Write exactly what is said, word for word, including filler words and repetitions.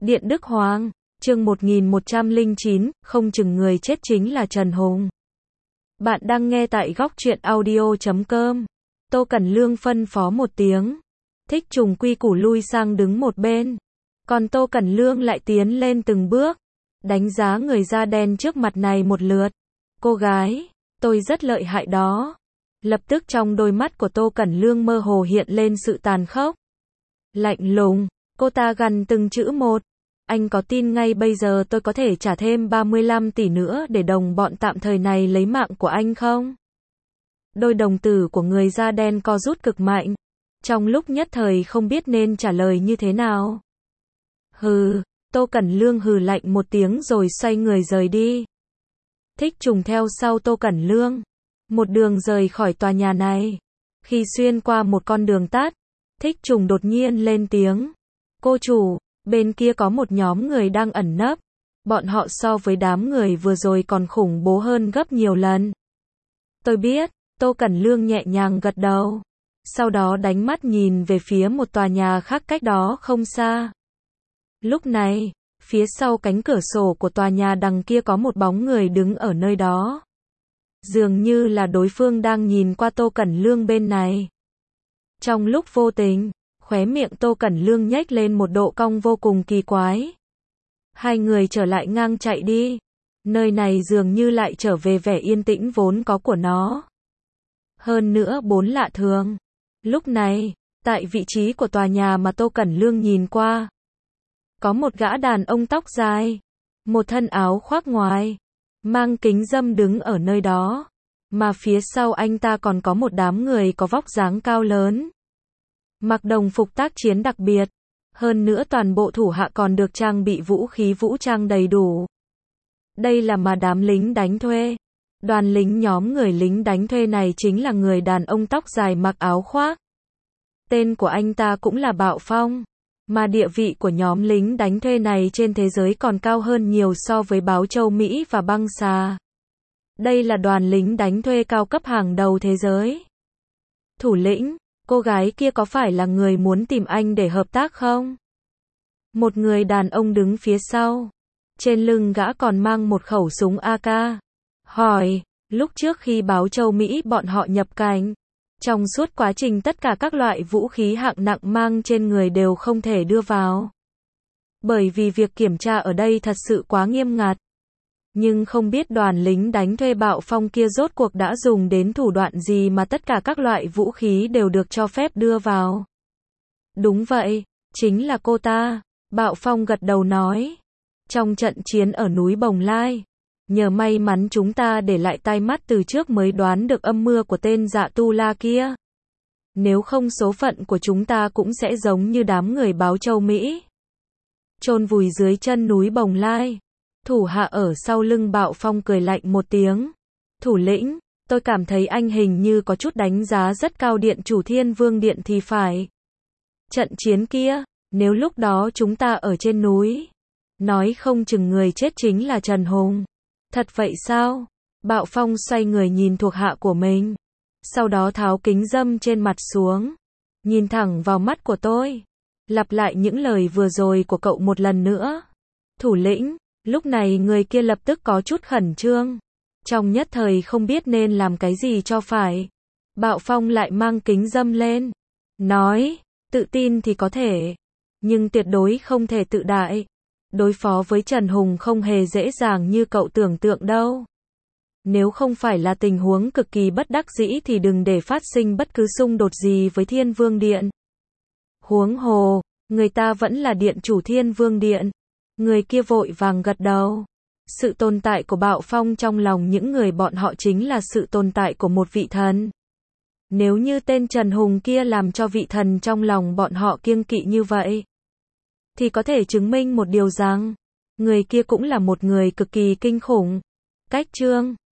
Điện Đức Hoàng, chương một nghìn một trăm lẻ chín, không chừng người chết chính là Trần Hùng. Bạn đang nghe tại góc truyện audio chấm com. Tô Cẩn Lương phân phó một tiếng. Thích Trùng quy củ lui sang đứng một bên. Còn Tô Cẩn Lương lại tiến lên từng bước. Đánh giá người da đen trước mặt này một lượt. Cô gái, tôi rất lợi hại đó. Lập tức trong đôi mắt của Tô Cẩn Lương mơ hồ hiện lên sự tàn khốc. Lạnh lùng, cô ta gằn từng chữ một. Anh có tin ngay bây giờ tôi có thể trả thêm ba mươi lăm tỷ nữa để đồng bọn tạm thời này lấy mạng của anh không? Đôi đồng tử của người da đen co rút cực mạnh. Trong lúc nhất thời không biết nên trả lời như thế nào. Hừ, Tô Cẩn Lương hừ lạnh một tiếng rồi xoay người rời đi. Thích Trùng theo sau Tô Cẩn Lương. Một đường rời khỏi tòa nhà này. Khi xuyên qua một con đường tắt, Thích Trùng đột nhiên lên tiếng. Cô chủ, bên kia có một nhóm người đang ẩn nấp. Bọn họ so với đám người vừa rồi còn khủng bố hơn gấp nhiều lần. Tôi biết, Tô Cẩn Lương nhẹ nhàng gật đầu. Sau đó đánh mắt nhìn về phía một tòa nhà khác cách đó không xa. Lúc này, phía sau cánh cửa sổ của tòa nhà đằng kia có một bóng người đứng ở nơi đó. Dường như là đối phương đang nhìn qua Tô Cẩn Lương bên này. Trong lúc vô tình, khóe miệng Tô Cẩn Lương nhếch lên một độ cong vô cùng kỳ quái. Hai người trở lại ngang chạy đi. Nơi này dường như lại trở về vẻ yên tĩnh vốn có của nó. Hơn nữa bốn lạ thường. Lúc này, tại vị trí của tòa nhà mà Tô Cẩn Lương nhìn qua, có một gã đàn ông tóc dài, một thân áo khoác ngoài, mang kính râm đứng ở nơi đó, mà phía sau anh ta còn có một đám người có vóc dáng cao lớn, mặc đồng phục tác chiến đặc biệt, hơn nữa toàn bộ thủ hạ còn được trang bị vũ khí vũ trang đầy đủ. Đây là mà đám lính đánh thuê. Đoàn lính nhóm người lính đánh thuê này chính là người đàn ông tóc dài mặc áo khoác. Tên của anh ta cũng là Bạo Phong. Mà địa vị của nhóm lính đánh thuê này trên thế giới còn cao hơn nhiều so với Báo Châu Mỹ và Băng Xà. Đây là đoàn lính đánh thuê cao cấp hàng đầu thế giới. Thủ lĩnh, cô gái kia có phải là người muốn tìm anh để hợp tác không? Một người đàn ông đứng phía sau. Trên lưng gã còn mang một khẩu súng a ca. Hỏi, lúc trước khi Báo Châu Mỹ bọn họ nhập cảnh, trong suốt quá trình tất cả các loại vũ khí hạng nặng mang trên người đều không thể đưa vào. Bởi vì việc kiểm tra ở đây thật sự quá nghiêm ngặt. Nhưng không biết đoàn lính đánh thuê Bạo Phong kia rốt cuộc đã dùng đến thủ đoạn gì mà tất cả các loại vũ khí đều được cho phép đưa vào. Đúng vậy, chính là cô ta, Bạo Phong gật đầu nói. Trong trận chiến ở núi Bồng Lai, nhờ may mắn chúng ta để lại tai mắt từ trước mới đoán được âm mưu của tên Dạ Tu La kia. Nếu không số phận của chúng ta cũng sẽ giống như đám người Báo Châu Mỹ. Chôn vùi dưới chân núi Bồng Lai. Thủ hạ ở sau lưng Bạo Phong cười lạnh một tiếng. Thủ lĩnh, tôi cảm thấy anh hình như có chút đánh giá rất cao Điện Chủ Thiên Vương Điện thì phải. Trận chiến kia, nếu lúc đó chúng ta ở trên núi, nói không chừng người chết chính là Trần Hùng. Thật vậy sao? Bạo Phong xoay người nhìn thuộc hạ của mình. Sau đó tháo kính râm trên mặt xuống. Nhìn thẳng vào mắt của tôi. Lặp lại những lời vừa rồi của cậu một lần nữa. Thủ lĩnh, lúc này người kia lập tức có chút khẩn trương. Trong nhất thời không biết nên làm cái gì cho phải. Bạo Phong lại mang kính râm lên. Nói, tự tin thì có thể. Nhưng tuyệt đối không thể tự đại. Đối phó với Trần Hùng không hề dễ dàng như cậu tưởng tượng đâu. Nếu không phải là tình huống cực kỳ bất đắc dĩ thì đừng để phát sinh bất cứ xung đột gì với Thiên Vương Điện. Huống hồ, người ta vẫn là Điện Chủ Thiên Vương Điện. Người kia vội vàng gật đầu. Sự tồn tại của Bạo Phong trong lòng những người bọn họ chính là sự tồn tại của một vị thần. Nếu như tên Trần Hùng kia làm cho vị thần trong lòng bọn họ kiêng kỵ như vậy, thì có thể chứng minh một điều rằng, người kia cũng là một người cực kỳ kinh khủng. Cách chương